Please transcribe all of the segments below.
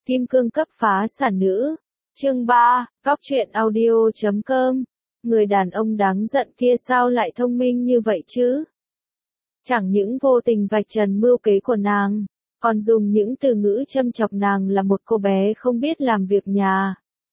Kim cương cấp phá sản nữ. Chương 3, Góc truyện audio.com. Người đàn ông đáng giận kia sao lại thông minh như vậy chứ? Chẳng những vô tình vạch trần mưu kế của nàng, còn dùng những từ ngữ châm chọc nàng là một cô bé không biết làm việc nhà.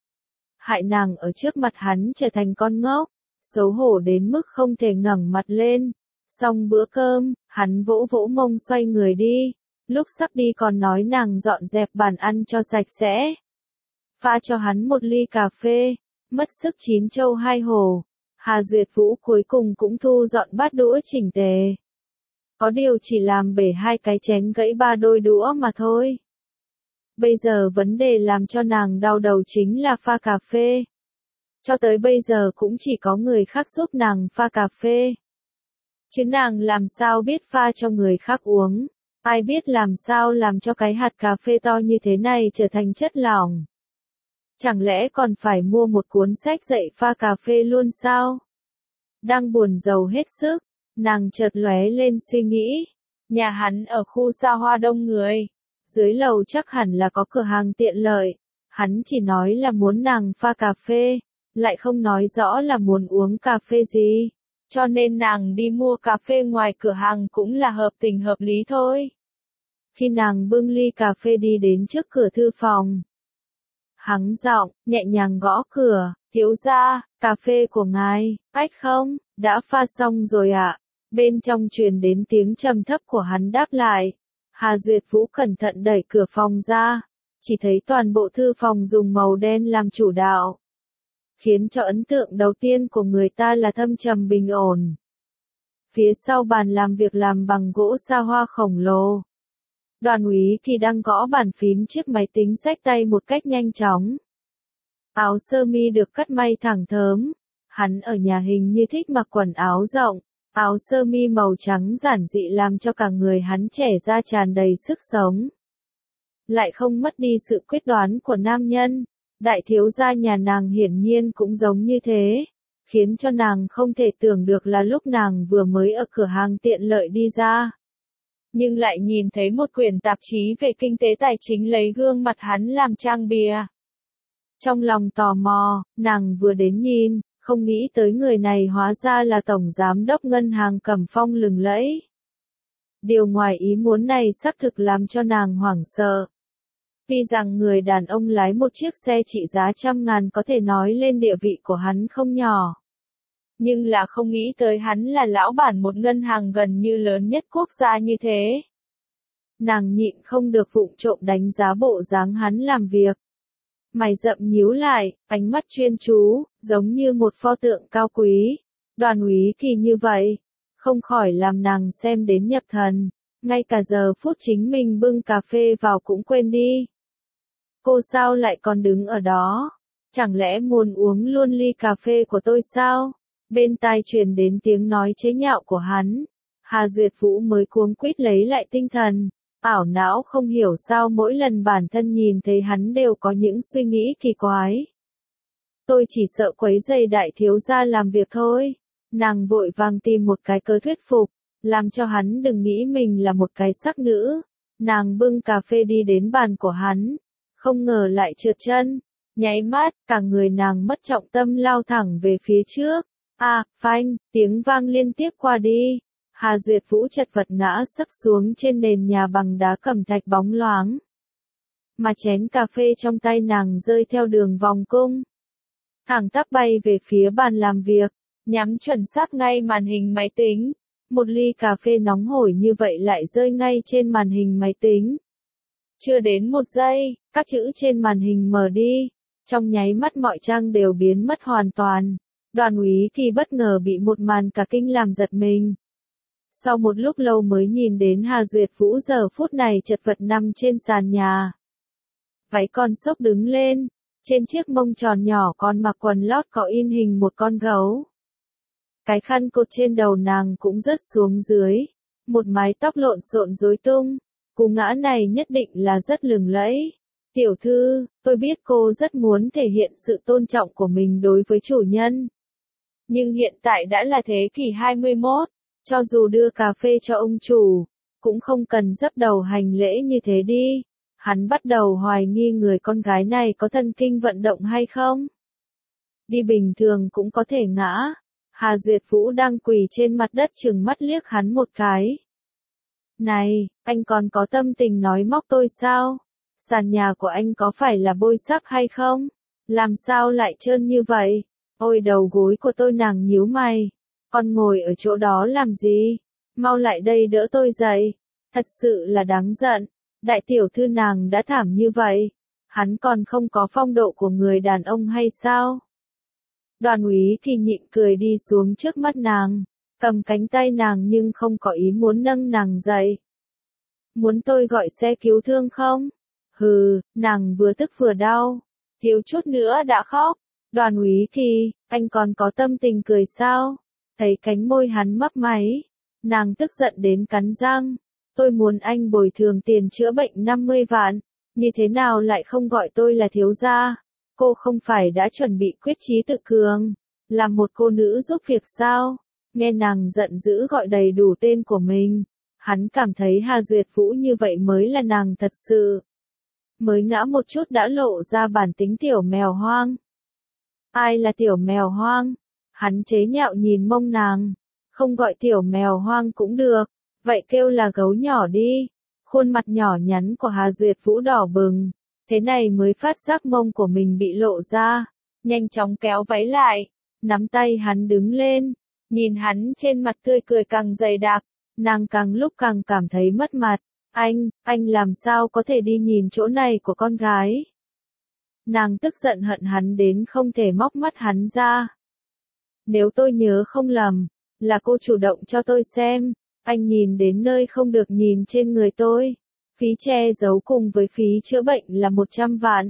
Hại nàng ở trước mặt hắn trở thành con ngốc, xấu hổ đến mức không thể ngẩng mặt lên. Xong bữa cơm, hắn vỗ vỗ mông xoay người đi. Lúc sắp đi còn nói nàng dọn dẹp bàn ăn cho sạch sẽ. Pha cho hắn một ly cà phê, mất sức chín châu hai hồ. Hà Duyệt Vũ cuối cùng cũng thu dọn bát đũa chỉnh tề. Có điều chỉ làm bể 2 cái chén gãy 3 đôi đũa mà thôi. Bây giờ vấn đề làm cho nàng đau đầu chính là pha cà phê. Cho tới bây giờ cũng chỉ có người khác giúp nàng pha cà phê. Chứ nàng làm sao biết pha cho người khác uống. Ai biết làm sao làm cho cái hạt cà phê to như thế này trở thành chất lỏng. Chẳng lẽ còn phải mua một cuốn sách dạy pha cà phê luôn sao? Đang buồn rầu hết sức, nàng chợt lóe lên suy nghĩ. Nhà hắn ở khu xa hoa đông người. Dưới lầu chắc hẳn là có cửa hàng tiện lợi. Hắn chỉ nói là muốn nàng pha cà phê, lại không nói rõ là muốn uống cà phê gì. Cho nên nàng đi mua cà phê ngoài cửa hàng cũng là hợp tình hợp lý thôi. Khi nàng bưng ly cà phê đi đến trước cửa thư phòng, hắng giọng, nhẹ nhàng gõ cửa, thiếu gia, cà phê của ngài, ách không, đã pha xong rồi ạ. Bên trong truyền đến tiếng trầm thấp của hắn đáp lại. Hà Duyệt Vũ cẩn thận đẩy cửa phòng ra, chỉ thấy toàn bộ thư phòng dùng màu đen làm chủ đạo. Khiến cho ấn tượng đầu tiên của người ta là thâm trầm bình ổn. Phía sau bàn làm việc làm bằng gỗ sa hoa khổng lồ. Đoàn úy thì đang gõ bàn phím chiếc máy tính xách tay một cách nhanh chóng. Áo sơ mi được cắt may thẳng thớm. Hắn ở nhà hình như thích mặc quần áo rộng. Áo sơ mi màu trắng giản dị làm cho cả người hắn trẻ ra tràn đầy sức sống. Lại không mất đi sự quyết đoán của nam nhân. Đại thiếu gia nhà nàng hiển nhiên cũng giống như thế. Khiến cho nàng không thể tưởng được là lúc nàng vừa mới ở cửa hàng tiện lợi đi ra. Nhưng lại nhìn thấy một quyển tạp chí về kinh tế tài chính lấy gương mặt hắn làm trang bìa. Trong lòng tò mò, nàng vừa đến nhìn, không nghĩ tới người này hóa ra là tổng giám đốc ngân hàng Cẩm Phong lừng lẫy. Điều ngoài ý muốn này xác thực làm cho nàng hoảng sợ. Tuy rằng người đàn ông lái một chiếc xe trị giá 100.000 có thể nói lên địa vị của hắn không nhỏ. Nhưng là không nghĩ tới hắn là lão bản một ngân hàng gần như lớn nhất quốc gia như thế. Nàng nhịn không được vụng trộm đánh giá bộ dáng hắn làm việc. Mày rậm nhíu lại, ánh mắt chuyên chú, giống như một pho tượng cao quý. Đoàn úy thì như vậy, không khỏi làm nàng xem đến nhập thần, ngay cả giờ phút chính mình bưng cà phê vào cũng quên đi. Cô sao lại còn đứng ở đó? Chẳng lẽ muốn uống luôn ly cà phê của tôi sao? Bên tai truyền đến tiếng nói chế nhạo của hắn. Hà Duyệt Vũ mới cuống quýt lấy lại tinh thần. Ảo não không hiểu sao mỗi lần bản thân nhìn thấy hắn đều có những suy nghĩ kỳ quái. Tôi chỉ sợ quấy rầy đại thiếu gia làm việc thôi. Nàng vội vàng tìm một cái cớ thuyết phục, làm cho hắn đừng nghĩ mình là một cái sắc nữ. Nàng bưng cà phê đi đến bàn của hắn, không ngờ lại trượt chân. Nháy mắt, cả người nàng mất trọng tâm lao thẳng về phía trước. Phanh, tiếng vang liên tiếp qua đi. Hà Duyệt Vũ chật vật ngã sấp xuống trên nền nhà bằng đá cẩm thạch bóng loáng. Mà chén cà phê trong tay nàng rơi theo đường vòng cung. Thẳng tắp bay về phía bàn làm việc, nhắm chuẩn xác ngay màn hình máy tính. Một ly cà phê nóng hổi như vậy lại rơi ngay trên màn hình máy tính. Chưa đến 1 giây, các chữ trên màn hình mờ đi. Trong nháy mắt mọi trang đều biến mất hoàn toàn. Đoàn úy thì bất ngờ bị một màn cả kinh làm giật mình. Sau một lúc lâu mới nhìn đến Hà Duyệt Vũ giờ phút này chật vật nằm trên sàn nhà. Váy con xốc đứng lên, trên chiếc mông tròn nhỏ còn mặc quần lót có in hình một con gấu. Cái khăn cột trên đầu nàng cũng rớt xuống dưới, một mái tóc lộn xộn rối tung, cú ngã này nhất định là rất lừng lẫy. Tiểu thư, tôi biết cô rất muốn thể hiện sự tôn trọng của mình đối với chủ nhân. Nhưng hiện tại đã là thế kỷ 21. Cho dù đưa cà phê cho ông chủ, cũng không cần dấp đầu hành lễ như thế đi. Hắn bắt đầu hoài nghi người con gái này có thần kinh vận động hay không. Đi bình thường cũng có thể ngã. Hà Duyệt Vũ đang quỳ trên mặt đất trừng mắt liếc hắn một cái. Này, anh còn có tâm tình nói móc tôi sao? Sàn nhà của anh có phải là bôi sáp hay không? Làm sao lại trơn như vậy? Ôi đầu gối của tôi, nàng nhíu mày. Con ngồi ở chỗ đó làm gì? Mau lại đây đỡ tôi dậy. Thật sự là đáng giận. Đại tiểu thư nàng đã thảm như vậy. Hắn còn không có phong độ của người đàn ông hay sao? Đoàn úy thì nhịn cười đi xuống trước mắt nàng. Cầm cánh tay nàng nhưng không có ý muốn nâng nàng dậy. Muốn tôi gọi xe cứu thương không? Hừ, nàng vừa tức vừa đau. Thiếu chút nữa đã khóc. Đoàn úy thì, anh còn có tâm tình cười sao? Thấy cánh môi hắn mấp máy. Nàng tức giận đến cắn răng. Tôi muốn anh bồi thường tiền chữa bệnh 50 vạn. Như thế nào lại không gọi tôi là thiếu gia? Cô không phải đã chuẩn bị quyết chí tự cường. Làm một cô nữ giúp việc sao? Nghe nàng giận dữ gọi đầy đủ tên của mình. Hắn cảm thấy Hà Duyệt Vũ như vậy mới là nàng thật sự. Mới ngã một chút đã lộ ra bản tính tiểu mèo hoang. Ai là tiểu mèo hoang? Hắn chế nhạo nhìn mông nàng. Không gọi tiểu mèo hoang cũng được. Vậy kêu là gấu nhỏ đi. Khuôn mặt nhỏ nhắn của Hà Duyệt Vũ đỏ bừng. Thế này mới phát giác mông của mình bị lộ ra. Nhanh chóng kéo váy lại. Nắm tay hắn đứng lên. Nhìn hắn trên mặt tươi cười càng dày đặc. Nàng càng lúc càng cảm thấy mất mặt. Anh làm sao có thể đi nhìn chỗ này của con gái? Nàng tức giận hận hắn đến không thể móc mắt hắn ra. Nếu tôi nhớ không lầm, là cô chủ động cho tôi xem. Anh nhìn đến nơi không được nhìn trên người tôi. Phí che giấu cùng với phí chữa bệnh là 100 vạn.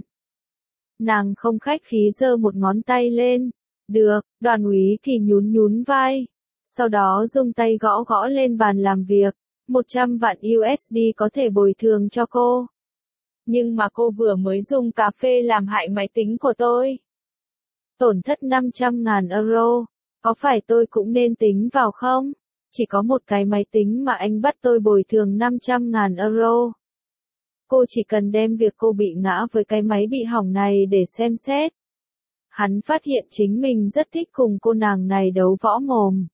Nàng không khách khí giơ một ngón tay lên. Được, đoàn úy thì nhún nhún vai. Sau đó dùng tay gõ gõ lên bàn làm việc. 100 vạn USD có thể bồi thường cho cô. Nhưng mà cô vừa mới dùng cà phê làm hại máy tính của tôi. Tổn thất 500.000 euro. Có phải tôi cũng nên tính vào không? Chỉ có một cái máy tính mà anh bắt tôi bồi thường 500.000 euro. Cô chỉ cần đem việc cô bị ngã với cái máy bị hỏng này để xem xét. Hắn phát hiện chính mình rất thích cùng cô nàng này đấu võ mồm.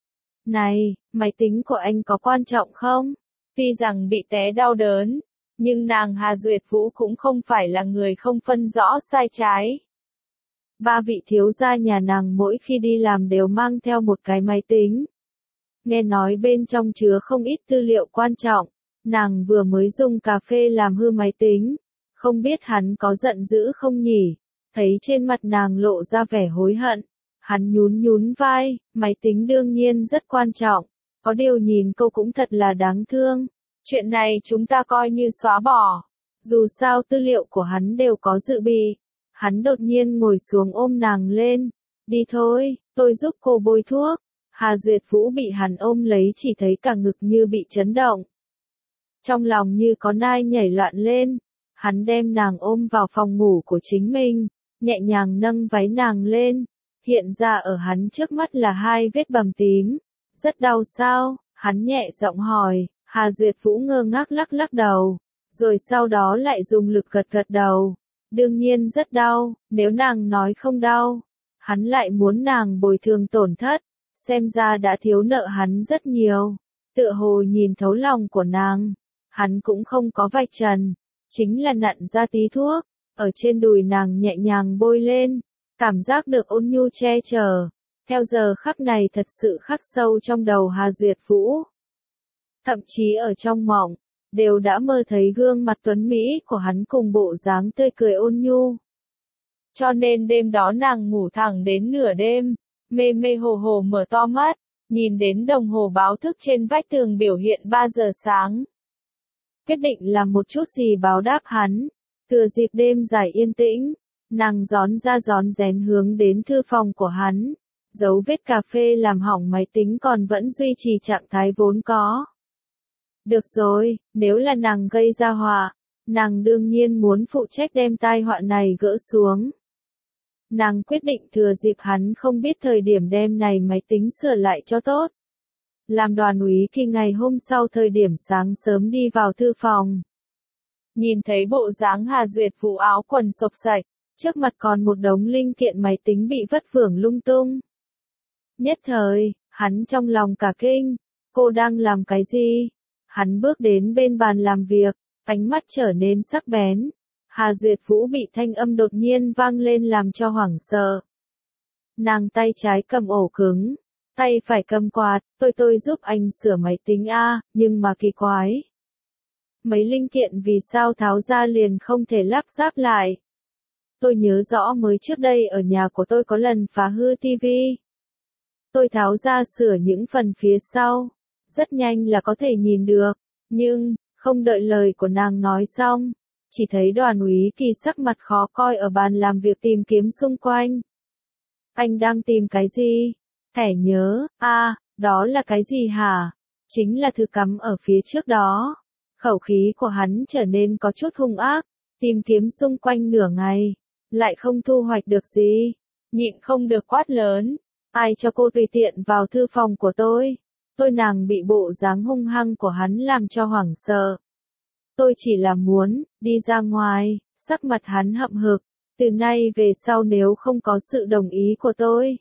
Này, máy tính của anh có quan trọng không? Tuy rằng bị té đau đớn, nhưng nàng Hà Duyệt Vũ cũng không phải là người không phân rõ sai trái. Ba vị thiếu gia nhà nàng mỗi khi đi làm đều mang theo một cái máy tính. Nghe nói bên trong chứa không ít tư liệu quan trọng. Nàng vừa mới dùng cà phê làm hư máy tính. Không biết hắn có giận dữ không nhỉ? Thấy trên mặt nàng lộ ra vẻ hối hận. Hắn nhún nhún vai, máy tính đương nhiên rất quan trọng. Có điều nhìn cô cũng thật là đáng thương. Chuyện này chúng ta coi như xóa bỏ. Dù sao tư liệu của hắn đều có dự bị. Hắn đột nhiên ngồi xuống ôm nàng lên. Đi thôi, tôi giúp cô bôi thuốc. Hà Duyệt Vũ bị hắn ôm lấy chỉ thấy cả ngực như bị chấn động. Trong lòng như có nai nhảy loạn lên. Hắn đem nàng ôm vào phòng ngủ của chính mình. Nhẹ nhàng nâng váy nàng lên. Hiện ra ở hắn trước mắt là 2 vết bầm tím. Rất đau sao? Hắn nhẹ giọng hỏi. Hà Duyệt Vũ ngơ ngác lắc lắc đầu. Rồi sau đó lại dùng lực gật gật đầu. Đương nhiên rất đau, nếu nàng nói không đau. Hắn lại muốn nàng bồi thường tổn thất. Xem ra đã thiếu nợ hắn rất nhiều. Tựa hồ nhìn thấu lòng của nàng. Hắn cũng không có vạch trần. Chính là nặn ra tí thuốc. Ở trên đùi nàng nhẹ nhàng bôi lên. Cảm giác được ôn nhu che chở. Theo giờ khắc này thật sự khắc sâu trong đầu Hà Duyệt Vũ. Thậm chí ở trong mộng, đều đã mơ thấy gương mặt tuấn Mỹ của hắn cùng bộ dáng tươi cười ôn nhu. Cho nên đêm đó nàng ngủ thẳng đến nửa đêm, mê mê hồ hồ mở to mắt, nhìn đến đồng hồ báo thức trên vách tường biểu hiện 3 giờ sáng. Quyết định làm một chút gì báo đáp hắn, thừa dịp đêm dài yên tĩnh, nàng rón ra rón rén hướng đến thư phòng của hắn. Dấu vết cà phê làm hỏng máy tính còn vẫn duy trì trạng thái vốn có. Được rồi, nếu là nàng gây ra họa, nàng đương nhiên muốn phụ trách đem tai họa này gỡ xuống. Nàng quyết định thừa dịp hắn không biết thời điểm đem này máy tính sửa lại cho tốt. Làm đoàn úy khi ngày hôm sau thời điểm sáng sớm đi vào thư phòng. Nhìn thấy bộ dáng Hà Duyệt Vũ áo quần xộc xạch, trước mặt còn một đống linh kiện máy tính bị vất vưởng lung tung. Nhất thời, hắn trong lòng cả kinh, cô đang làm cái gì? Hắn bước đến bên bàn làm việc, ánh mắt trở nên sắc bén. Hà Duyệt Vũ bị thanh âm đột nhiên vang lên làm cho hoảng sợ. Nàng tay trái cầm ổ cứng, tay phải cầm quạt, tôi giúp anh sửa máy tính a, nhưng mà kỳ quái. Mấy linh kiện vì sao tháo ra liền không thể lắp ráp lại. Tôi nhớ rõ mới trước đây ở nhà của tôi có lần phá hư tivi. Tôi tháo ra sửa những phần phía sau, rất nhanh là có thể nhìn được, nhưng, không đợi lời của nàng nói xong, chỉ thấy Đoàn Úy Kỳ sắc mặt khó coi ở bàn làm việc tìm kiếm xung quanh. Anh đang tìm cái gì? Thẻ nhớ, đó là cái gì hả? Chính là thứ cắm ở phía trước đó. Khẩu khí của hắn trở nên có chút hung ác, tìm kiếm xung quanh nửa ngày, lại không thu hoạch được gì. Nhịn không được quát lớn, ai cho cô tùy tiện vào thư phòng của tôi? Nàng bị bộ dáng hung hăng của hắn làm cho hoảng sợ. Tôi chỉ là muốn, đi ra ngoài, sắc mặt hắn hậm hực, từ nay về sau nếu không có sự đồng ý của tôi.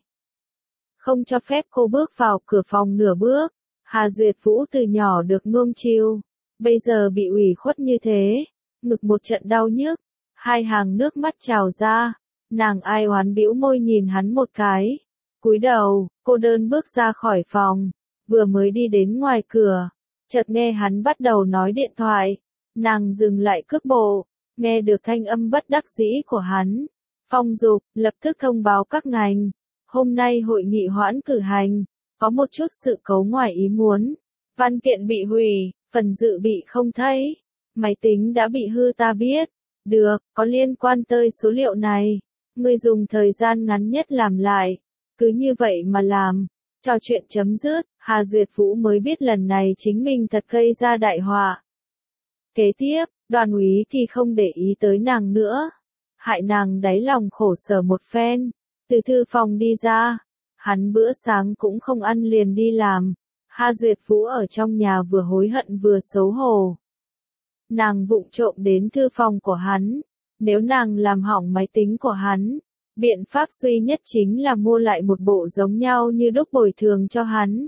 Không cho phép cô bước vào cửa phòng nửa bước. Hà Duyệt Vũ từ nhỏ được nuông chiều, bây giờ bị ủy khuất như thế, ngực một trận đau nhức, hai hàng nước mắt trào ra, nàng ai oán bĩu môi nhìn hắn một cái, cúi đầu, cô đơn bước ra khỏi phòng, vừa mới đi đến ngoài cửa, chợt nghe hắn bắt đầu nói điện thoại, nàng dừng lại cước bộ, nghe được thanh âm bất đắc dĩ của hắn, Phong Dục, lập tức thông báo các ngành, hôm nay hội nghị hoãn cử hành, có một chút sự cố ngoài ý muốn, văn kiện bị hủy, phần dự bị không thấy, máy tính đã bị hư ta biết, được, có liên quan tới số liệu này, ngươi dùng thời gian ngắn nhất làm lại, cứ như vậy mà làm, trò chuyện chấm dứt, Hà Duyệt Vũ mới biết lần này chính mình thật gây ra đại họa. Kế tiếp, Đoàn Úy Kỳ không để ý tới nàng nữa, hại nàng đáy lòng khổ sở một phen, từ thư phòng đi ra, hắn bữa sáng cũng không ăn liền đi làm, Hà Duyệt Vũ ở trong nhà vừa hối hận vừa xấu hổ. Nàng vụng trộm đến thư phòng của hắn, nếu nàng làm hỏng máy tính của hắn, biện pháp duy nhất chính là mua lại một bộ giống nhau như đúc bồi thường cho hắn.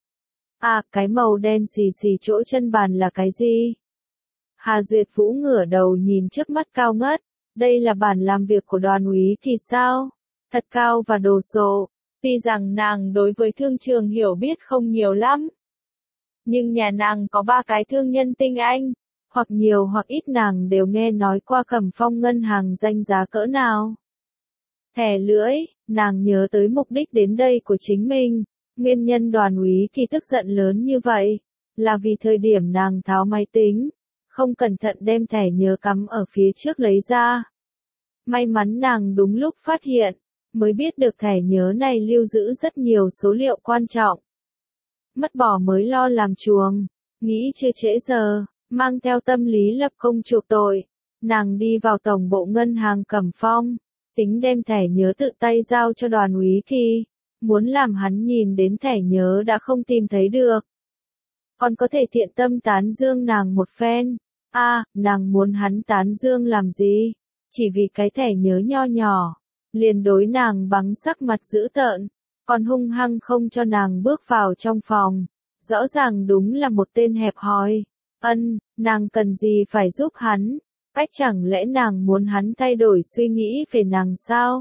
Cái màu đen xì xì chỗ chân bàn là cái gì? Hà Duyệt Vũ ngửa đầu nhìn trước mắt cao ngất, đây là bàn làm việc của Đoàn Úy Kỳ sao? Thật cao và đồ sộ, tuy rằng nàng đối với thương trường hiểu biết không nhiều lắm. Nhưng nhà nàng có 3 cái thương nhân tinh anh, hoặc nhiều hoặc ít nàng đều nghe nói qua Cẩm Phong ngân hàng danh giá cỡ nào. Thẻ lưỡi, nàng nhớ tới mục đích đến đây của chính mình, nguyên nhân Đoàn Úy Kỳ tức giận lớn như vậy, là vì thời điểm nàng tháo máy tính, không cẩn thận đem thẻ nhớ cắm ở phía trước lấy ra. May mắn nàng đúng lúc phát hiện, mới biết được thẻ nhớ này lưu giữ rất nhiều số liệu quan trọng. Mất bỏ mới lo làm chuồng, nghĩ chưa trễ giờ, mang theo tâm lý lập công chuộc tội, nàng đi vào tổng bộ ngân hàng Cẩm Phong, tính đem thẻ nhớ tự tay giao cho Đoàn Úy Kỳ, muốn làm hắn nhìn đến thẻ nhớ đã không tìm thấy được. Còn có thể thiện tâm tán dương nàng một phen, nàng muốn hắn tán dương làm gì, chỉ vì cái thẻ nhớ nho nhỏ, liền đối nàng bắn sắc mặt dữ tợn, còn hung hăng không cho nàng bước vào trong phòng, rõ ràng đúng là một tên hẹp hòi. Nàng cần gì phải giúp hắn, chẳng lẽ nàng muốn hắn thay đổi suy nghĩ về nàng sao?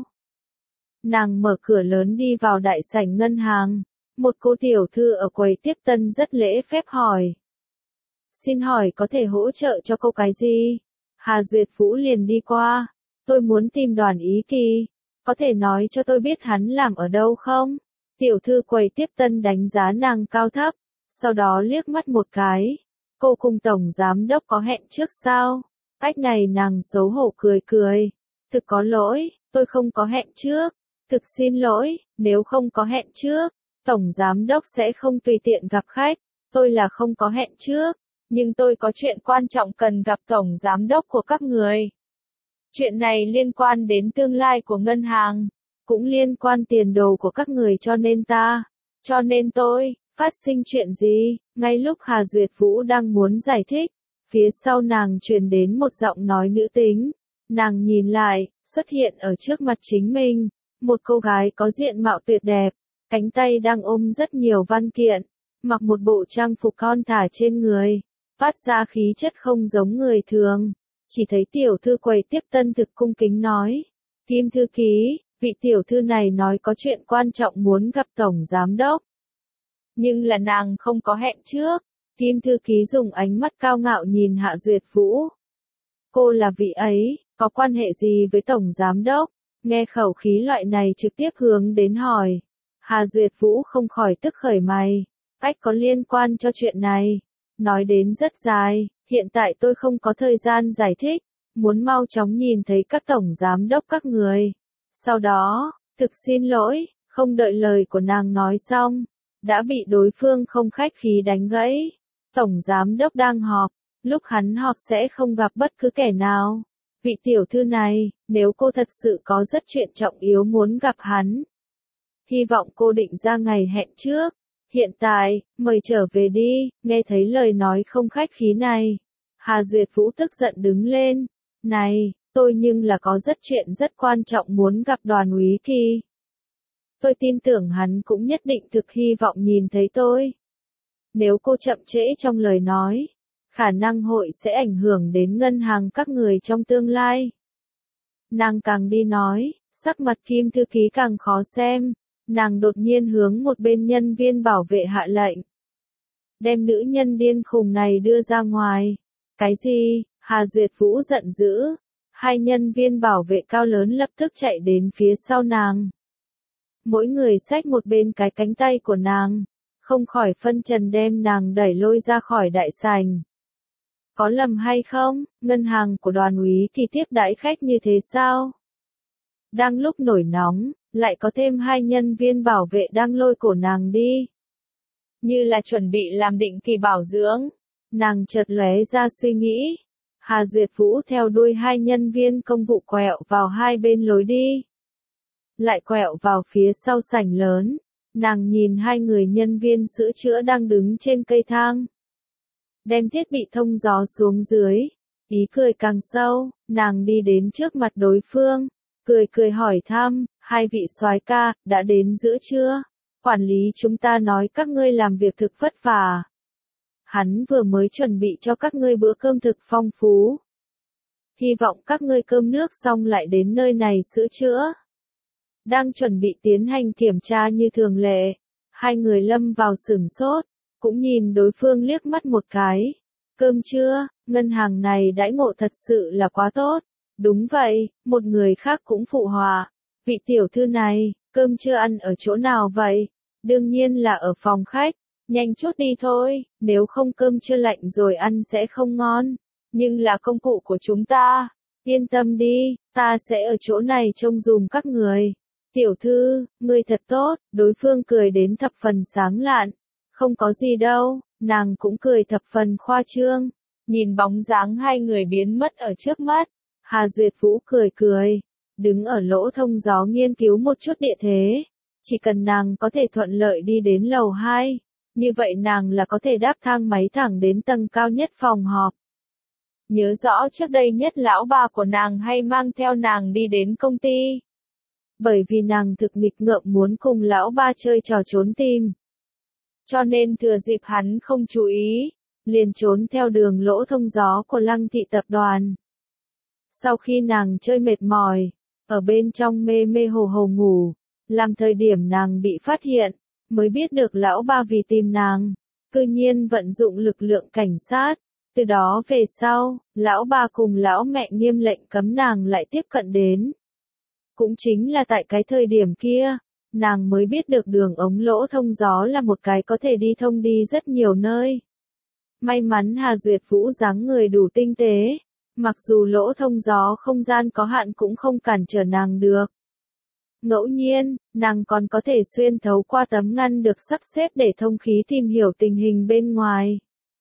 Nàng mở cửa lớn đi vào đại sảnh ngân hàng, một cô tiểu thư ở quầy tiếp tân rất lễ phép hỏi. Xin hỏi có thể hỗ trợ cho cô cái gì? Hà Duyệt Vũ liền đi qua, tôi muốn tìm Đoàn Úy Kỳ, có thể nói cho tôi biết hắn làm ở đâu không? Tiểu thư quầy tiếp tân đánh giá nàng cao thấp, sau đó liếc mắt một cái. Cô cùng tổng giám đốc có hẹn trước sao? Cách này nàng xấu hổ cười cười. Thực có lỗi, tôi không có hẹn trước. Thực xin lỗi, nếu không có hẹn trước, tổng giám đốc sẽ không tùy tiện gặp khách. Tôi là không có hẹn trước, nhưng tôi có chuyện quan trọng cần gặp tổng giám đốc của các người. Chuyện này liên quan đến tương lai của ngân hàng, cũng liên quan tiền đồ của các người cho nên tôi, phát sinh chuyện gì? Ngay lúc Hà Duyệt Vũ đang muốn giải thích, phía sau nàng truyền đến một giọng nói nữ tính. Nàng nhìn lại, xuất hiện ở trước mặt chính mình, một cô gái có diện mạo tuyệt đẹp, cánh tay đang ôm rất nhiều văn kiện, mặc một bộ trang phục con thả trên người, phát ra khí chất không giống người thường. Chỉ thấy tiểu thư quầy tiếp tân thực cung kính nói, Kim thư ký, vị tiểu thư này nói có chuyện quan trọng muốn gặp tổng giám đốc. Nhưng là nàng không có hẹn trước. Kim thư ký dùng ánh mắt cao ngạo nhìn Hạ Duyệt Vũ. Cô là vị ấy, có quan hệ gì với tổng giám đốc? Nghe khẩu khí loại này trực tiếp hướng đến hỏi. Hạ Duyệt Vũ không khỏi tức khởi mày. Ách có liên quan cho chuyện này. Nói đến rất dài, hiện tại tôi không có thời gian giải thích. Muốn mau chóng nhìn thấy các tổng giám đốc các người. Sau đó, thực xin lỗi, không đợi lời của nàng nói xong. Đã bị đối phương không khách khí đánh gãy. Tổng giám đốc đang họp, lúc hắn họp sẽ không gặp bất cứ kẻ nào. Vị tiểu thư này, nếu cô thật sự có rất chuyện trọng yếu muốn gặp hắn. Hy vọng cô định ra ngày hẹn trước. Hiện tại, mời trở về đi, nghe thấy lời nói không khách khí này. Hà Duyệt Vũ tức giận đứng lên. Này, tôi nhưng là có rất chuyện rất quan trọng muốn gặp Đoàn úy Kỳ. Tôi tin tưởng hắn cũng nhất định thực hy vọng nhìn thấy tôi. Nếu cô chậm trễ trong lời nói, khả năng hội sẽ ảnh hưởng đến ngân hàng các người trong tương lai. Nàng càng đi nói, sắc mặt Kim thư ký càng khó xem, nàng đột nhiên hướng một bên nhân viên bảo vệ hạ lệnh. Đem nữ nhân điên khùng này đưa ra ngoài. Cái gì? Hà Duyệt Vũ giận dữ. Hai nhân viên bảo vệ cao lớn lập tức chạy đến phía sau nàng. Mỗi người xách một bên cái cánh tay của nàng, không khỏi phân trần đem nàng đẩy lôi ra khỏi đại sảnh. Có lầm hay không, ngân hàng của Đoàn úy Kỳ tiếp đãi khách như thế sao? Đang lúc nổi nóng, lại có thêm hai nhân viên bảo vệ đang lôi cổ nàng đi. Như là chuẩn bị làm định kỳ bảo dưỡng, nàng chợt lóe ra suy nghĩ. Hà Duyệt Vũ theo đuôi hai nhân viên công vụ quẹo vào hai bên lối đi. Lại quẹo vào phía sau sảnh lớn, nàng nhìn hai người nhân viên sữa chữa đang đứng trên cây thang. Đem thiết bị thông gió xuống dưới, ý cười càng sâu, nàng đi đến trước mặt đối phương, cười hỏi thăm, hai vị soái ca, đã đến giữa chưa? Quản lý chúng ta nói các ngươi làm việc thực vất vả. Hắn vừa mới chuẩn bị cho các ngươi bữa cơm thực phong phú. Hy vọng các ngươi cơm nước xong lại đến nơi này sữa chữa. Đang chuẩn bị tiến hành kiểm tra như thường lệ, hai người lâm vào sửng sốt, cũng nhìn đối phương liếc mắt một cái. Cơm chưa, ngân hàng này đãi ngộ thật sự là quá tốt. Đúng vậy, một người khác cũng phụ họa. Vị tiểu thư này, cơm chưa ăn ở chỗ nào vậy? Đương nhiên là ở phòng khách. Nhanh chút đi thôi, nếu không cơm chưa lạnh rồi ăn sẽ không ngon. Nhưng là công cụ của chúng ta. Yên tâm đi, ta sẽ ở chỗ này trông giùm các người. Tiểu thư, ngươi thật tốt, đối phương cười đến thập phần sáng lạn. Không có gì đâu, nàng cũng cười thập phần khoa trương. Nhìn bóng dáng hai người biến mất ở trước mắt. Hà Duyệt Vũ cười, đứng ở lỗ thông gió nghiên cứu một chút địa thế. Chỉ cần nàng có thể thuận lợi đi đến lầu 2, như vậy nàng là có thể đáp thang máy thẳng đến tầng cao nhất phòng họp. Nhớ rõ trước đây nhất lão bà của nàng hay mang theo nàng đi đến công ty. Bởi vì nàng thực nghịch ngợm muốn cùng lão ba chơi trò trốn tìm. Cho nên thừa dịp hắn không chú ý, liền trốn theo đường lỗ thông gió của Lăng thị tập đoàn. Sau khi nàng chơi mệt mỏi, ở bên trong mê mê hồ hồ ngủ, làm thời điểm nàng bị phát hiện, mới biết được lão ba vì tìm nàng, cư nhiên vận dụng lực lượng cảnh sát. Từ đó về sau, lão ba cùng lão mẹ nghiêm lệnh cấm nàng lại tiếp cận đến. Cũng chính là tại cái thời điểm kia, nàng mới biết được đường ống lỗ thông gió là một cái có thể đi thông đi rất nhiều nơi. May mắn Hà Duyệt Vũ dáng người đủ tinh tế, mặc dù lỗ thông gió không gian có hạn cũng không cản trở nàng được. Ngẫu nhiên, nàng còn có thể xuyên thấu qua tấm ngăn được sắp xếp để thông khí tìm hiểu tình hình bên ngoài.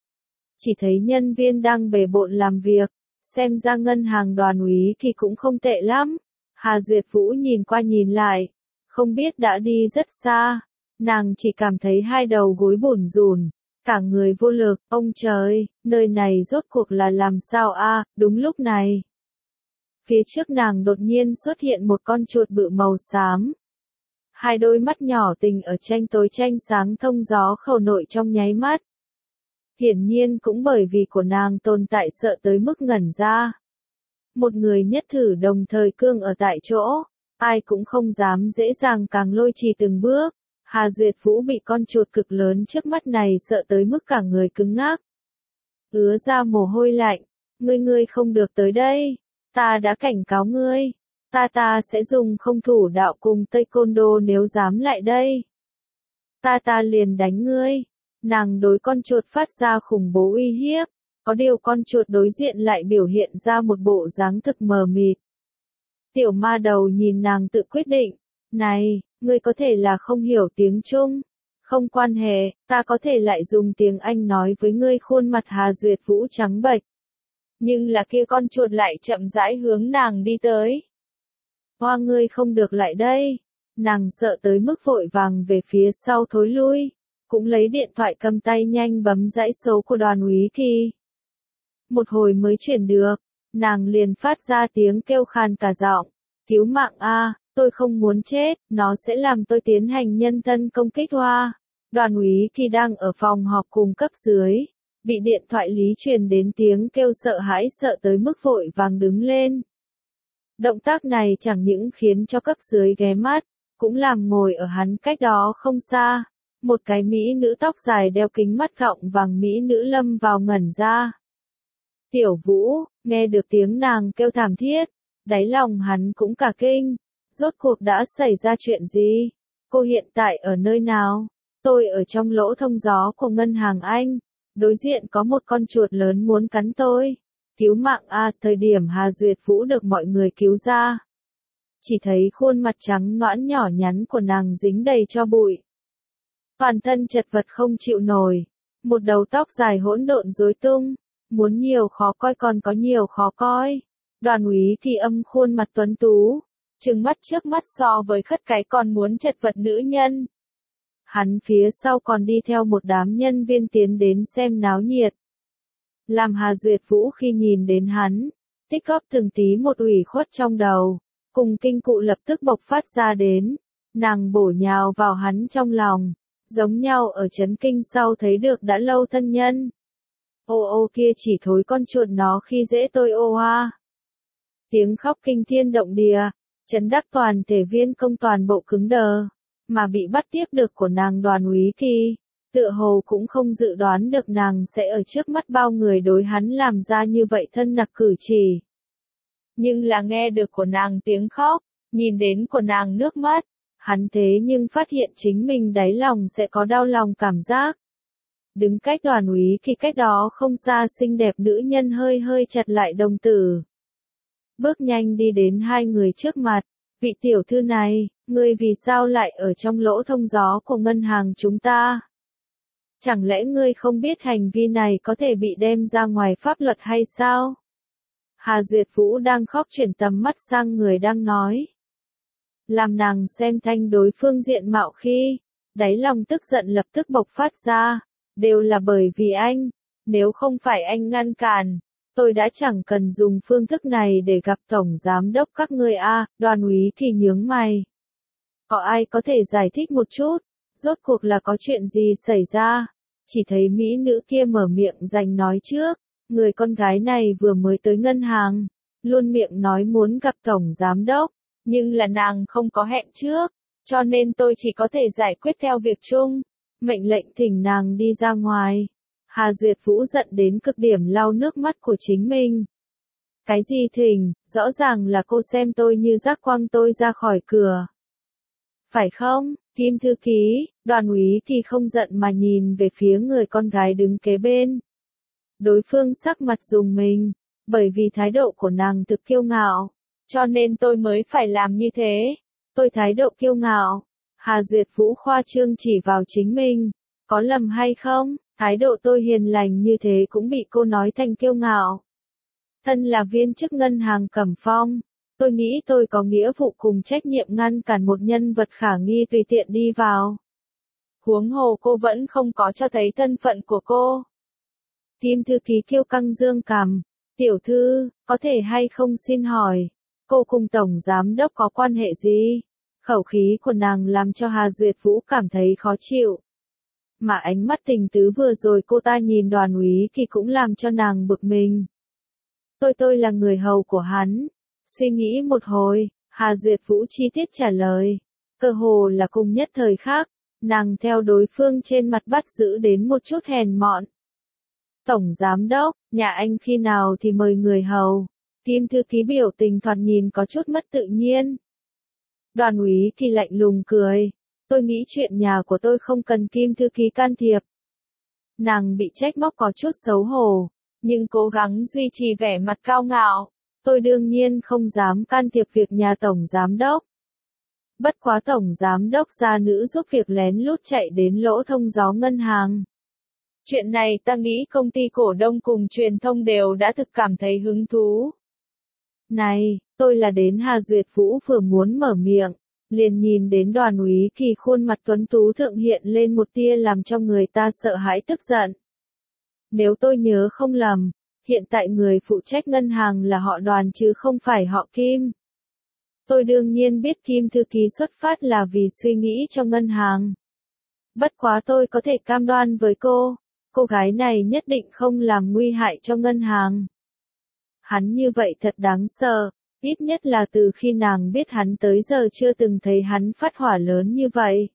Chỉ thấy nhân viên đang bề bộn làm việc, xem ra ngân hàng Đoàn úy Kỳ cũng không tệ lắm. Hà Duyệt Vũ nhìn qua nhìn lại, không biết đã đi rất xa, nàng chỉ cảm thấy hai đầu gối bủn rủn, Cả người vô lực, ông trời, nơi này rốt cuộc là làm sao a? Đúng lúc này. Phía trước nàng đột nhiên xuất hiện một con chuột bự màu xám. Hai đôi mắt nhỏ tình ở tranh tối tranh sáng thông gió khẩu nội trong nháy mắt. Hiển nhiên cũng bởi vì của nàng tồn tại sợ tới mức ngẩn ra. Một người nhất thử đồng thời cương ở tại chỗ, ai cũng không dám dễ dàng càng lôi trì từng bước. Hà Duyệt Vũ bị con chuột cực lớn trước mắt này sợ tới mức cả người cứng ngắc. Ứa ra mồ hôi lạnh, ngươi không được tới đây, ta đã cảnh cáo ngươi, ta sẽ dùng không thủ đạo cùng taekwondo nếu dám lại đây. Ta liền đánh ngươi, nàng đối con chuột phát ra khủng bố uy hiếp, có điều con chuột đối diện lại biểu hiện ra một bộ dáng thực mờ mịt. Tiểu ma đầu nhìn nàng tự quyết định, này, ngươi có thể là không hiểu tiếng Trung, không quan hệ, ta có thể lại dùng tiếng Anh nói với ngươi. Khuôn mặt Hà Duyệt Vũ trắng bệch. Nhưng là kia con chuột lại chậm rãi hướng nàng đi tới. Hoa ngươi không được lại đây. Nàng sợ tới mức vội vàng về phía sau thối lui, cũng lấy điện thoại cầm tay nhanh bấm dãy số của Đoàn Úy Kỳ. Một hồi mới chuyển được, nàng liền phát ra tiếng kêu khàn cả giọng, cứu mạng a, tôi không muốn chết, nó sẽ làm tôi tiến hành nhân thân công kích Hoa. Đoàn Úy Kỳ đang ở phòng họp cùng cấp dưới, bị điện thoại lý truyền đến tiếng kêu sợ hãi sợ tới mức vội vàng đứng lên. Động tác này chẳng những khiến cho cấp dưới ghé mắt, cũng làm ngồi ở hắn cách đó không xa, một cái mỹ nữ tóc dài đeo kính mắt gọng vàng mỹ nữ lâm vào ngẩn ra. Tiểu Vũ, nghe được tiếng nàng kêu thảm thiết, đáy lòng hắn cũng cả kinh, rốt cuộc đã xảy ra chuyện gì? Cô hiện tại ở nơi nào? Tôi ở trong lỗ thông gió của ngân hàng Anh, đối diện có một con chuột lớn muốn cắn tôi. Cứu mạng a, thời điểm Hà Duyệt Vũ được mọi người cứu ra. Chỉ thấy khuôn mặt trắng nõn nhỏ nhắn của nàng dính đầy tro bụi. Toàn thân chật vật không chịu nổi, một đầu tóc dài hỗn độn rối tung, muốn nhiều khó coi còn có nhiều khó coi. Đoàn Úy Kỳ âm khuôn mặt tuấn tú, trừng mắt trước mắt so với khất cái còn muốn chật vật nữ nhân. Hắn phía sau còn đi theo một đám nhân viên tiến đến xem náo nhiệt. Làm Hà Duyệt Vũ khi nhìn đến hắn, tích góp từng tí một ủy khuất trong đầu, cùng kinh cụ lập tức bộc phát ra đến, nàng bổ nhào vào hắn trong lòng, giống nhau ở chấn kinh sau thấy được đã lâu thân nhân. Ô kia chỉ thối con chuột nó khi dễ tôi ô a. Tiếng khóc kinh thiên động địa, chấn đắc toàn thể viên công toàn bộ cứng đờ, mà bị bắt tiếp được của nàng Đoàn Úy Kỳ. Tựa hồ cũng không dự đoán được nàng sẽ ở trước mắt bao người đối hắn làm ra như vậy thân nặc cử chỉ. Nhưng là nghe được của nàng tiếng khóc, nhìn đến của nàng nước mắt, hắn thế nhưng phát hiện chính mình đáy lòng sẽ có đau lòng cảm giác. Đứng cách Đoàn Úy Kỳ cách đó không xa xinh đẹp nữ nhân hơi hơi chặt lại đồng tử. Bước nhanh đi đến hai người trước mặt, vị tiểu thư này, ngươi vì sao lại ở trong lỗ thông gió của ngân hàng chúng ta? Chẳng lẽ ngươi không biết hành vi này có thể bị đem ra ngoài pháp luật hay sao? Hà Duyệt Vũ đang khóc chuyển tầm mắt sang người đang nói. Làm nàng xem thanh đối phương diện mạo khi, đáy lòng tức giận lập tức bộc phát ra, đều là bởi vì anh, nếu không phải anh ngăn cản, tôi đã chẳng cần dùng phương thức này để gặp tổng giám đốc các ngươi a. Đoàn Úy Kỳ nhướng mày. Có ai có thể giải thích một chút, rốt cuộc là có chuyện gì xảy ra? Chỉ thấy mỹ nữ kia mở miệng giành nói trước, người con gái này vừa mới tới ngân hàng, luôn miệng nói muốn gặp tổng giám đốc, nhưng là nàng không có hẹn trước, cho nên tôi chỉ có thể giải quyết theo việc chung, mệnh lệnh thỉnh nàng đi ra ngoài. Hà Duyệt Vũ giận đến cực điểm lau nước mắt của chính mình. Cái gì thỉnh, rõ ràng là cô xem tôi như rác quăng tôi ra khỏi cửa. Phải không, Kim thư ký? Đoàn Úy Kỳ không giận mà nhìn về phía người con gái đứng kế bên. Đối phương sắc mặt rùng mình, bởi vì thái độ của nàng thực kiêu ngạo, cho nên tôi mới phải làm như thế. Tôi thái độ kiêu ngạo. Hà Duyệt Vũ khoa trương chỉ vào chính mình, có lầm hay không? Thái độ tôi hiền lành như thế cũng bị cô nói thành kiêu ngạo. Thân là viên chức ngân hàng Cẩm Phong, tôi nghĩ tôi có nghĩa vụ cùng trách nhiệm ngăn cản một nhân vật khả nghi tùy tiện đi vào. Huống hồ cô vẫn không có cho thấy thân phận của cô. Kim thư ký kiêu căng dương cằm. Tiểu thư, có thể hay không xin hỏi, cô cùng tổng giám đốc có quan hệ gì? Khẩu khí của nàng làm cho Hà Duyệt Vũ cảm thấy khó chịu. Mà ánh mắt tình tứ vừa rồi cô ta nhìn Đoàn Úy Kỳ cũng làm cho nàng bực mình. Tôi là người hầu của hắn. Suy nghĩ một hồi, Hà Duyệt Vũ chi tiết trả lời. Cơ hồ là cùng nhất thời khác, nàng theo đối phương trên mặt bắt giữ đến một chút hèn mọn. Tổng giám đốc, nhà anh khi nào thì mời người hầu? Kim thư ký biểu tình thoạt nhìn có chút mất tự nhiên. Đoàn Úy Kỳ lạnh lùng cười. Tôi nghĩ chuyện nhà của tôi không cần Kim thư ký can thiệp. Nàng bị trách móc có chút xấu hổ, nhưng cố gắng duy trì vẻ mặt cao ngạo. Tôi đương nhiên không dám can thiệp việc nhà tổng giám đốc. Bất quá tổng giám đốc gia nữ giúp việc lén lút chạy đến lỗ thông gió ngân hàng. Chuyện này ta nghĩ công ty cổ đông cùng truyền thông đều đã thực cảm thấy hứng thú. Này, tôi là đến Hà Duyệt Vũ vừa muốn mở miệng, liền nhìn đến Đoàn Úy Kỳ khuôn mặt tuấn tú thượng hiện lên một tia làm cho người ta sợ hãi tức giận. Nếu tôi nhớ không lầm, hiện tại người phụ trách ngân hàng là họ Đoàn chứ không phải họ Kim. Tôi đương nhiên biết Kim thư ký xuất phát là vì suy nghĩ cho ngân hàng. Bất quá tôi có thể cam đoan với cô gái này nhất định không làm nguy hại cho ngân hàng. Hắn như vậy thật đáng sợ, ít nhất là từ khi nàng biết hắn tới giờ chưa từng thấy hắn phát hỏa lớn như vậy.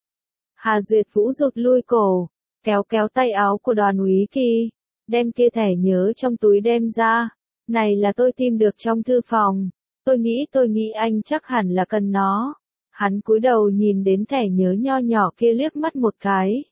Hà Duyệt Vũ rụt lui cổ, kéo tay áo của Đoàn Úy Kỳ, đem kia thẻ nhớ trong túi đem ra. Này là tôi tìm được trong thư phòng, tôi nghĩ anh chắc hẳn là cần nó. Hắn cúi đầu nhìn đến thẻ nhớ nho nhỏ kia liếc mắt một cái.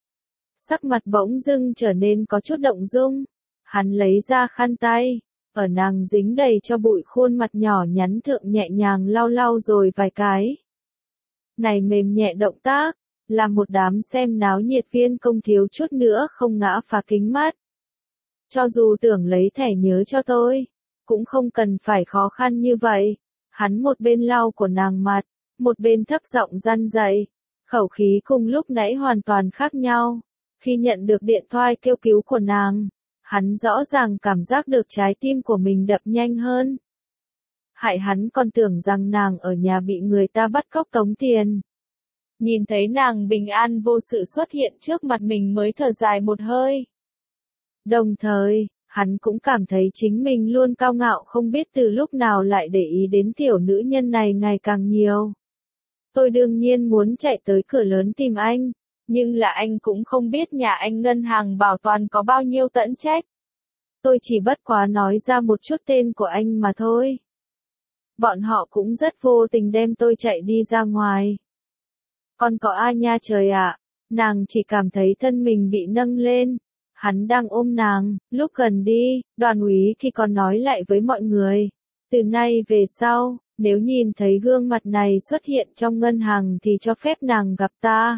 Sắc mặt bỗng dưng trở nên có chút động dung. Hắn lấy ra khăn tay, ở nàng dính đầy cho bụi khuôn mặt nhỏ nhắn thượng nhẹ nhàng lau rồi vài cái. Này mềm nhẹ động tác, làm một đám xem náo nhiệt viên công thiếu chút nữa không ngã phá kính mắt. Cho dù tưởng lấy thẻ nhớ cho tôi, cũng không cần phải khó khăn như vậy. Hắn một bên lau của nàng mặt, một bên thấp giọng răn dậy. Khẩu khí cùng lúc nãy hoàn toàn khác nhau. Khi nhận được điện thoại kêu cứu của nàng, hắn rõ ràng cảm giác được trái tim của mình đập nhanh hơn. Hại hắn còn tưởng rằng nàng ở nhà bị người ta bắt cóc tống tiền. Nhìn thấy nàng bình an vô sự xuất hiện trước mặt mình mới thở dài một hơi. Đồng thời, hắn cũng cảm thấy chính mình luôn cao ngạo không biết từ lúc nào lại để ý đến tiểu nữ nhân này ngày càng nhiều. Tôi đương nhiên muốn chạy tới cửa lớn tìm anh, nhưng là anh cũng không biết nhà anh ngân hàng bảo toàn có bao nhiêu tận trách. Tôi chỉ bất quá nói ra một chút tên của anh mà thôi. Bọn họ cũng rất vô tình đem tôi chạy đi ra ngoài. Còn có ai nha trời ạ, nàng chỉ cảm thấy thân mình bị nâng lên. Hắn đang ôm nàng, lúc gần đi, Đoàn Úy Kỳ còn nói lại với mọi người. Từ nay về sau, nếu nhìn thấy gương mặt này xuất hiện trong ngân hàng thì cho phép nàng gặp ta.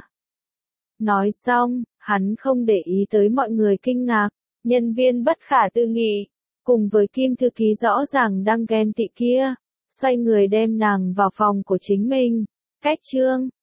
Nói xong, hắn không để ý tới mọi người kinh ngạc, nhân viên bất khả tư nghị, cùng với Kim thư ký rõ ràng đang ghen tị kia, xoay người đem nàng vào phòng của chính mình. Cách chương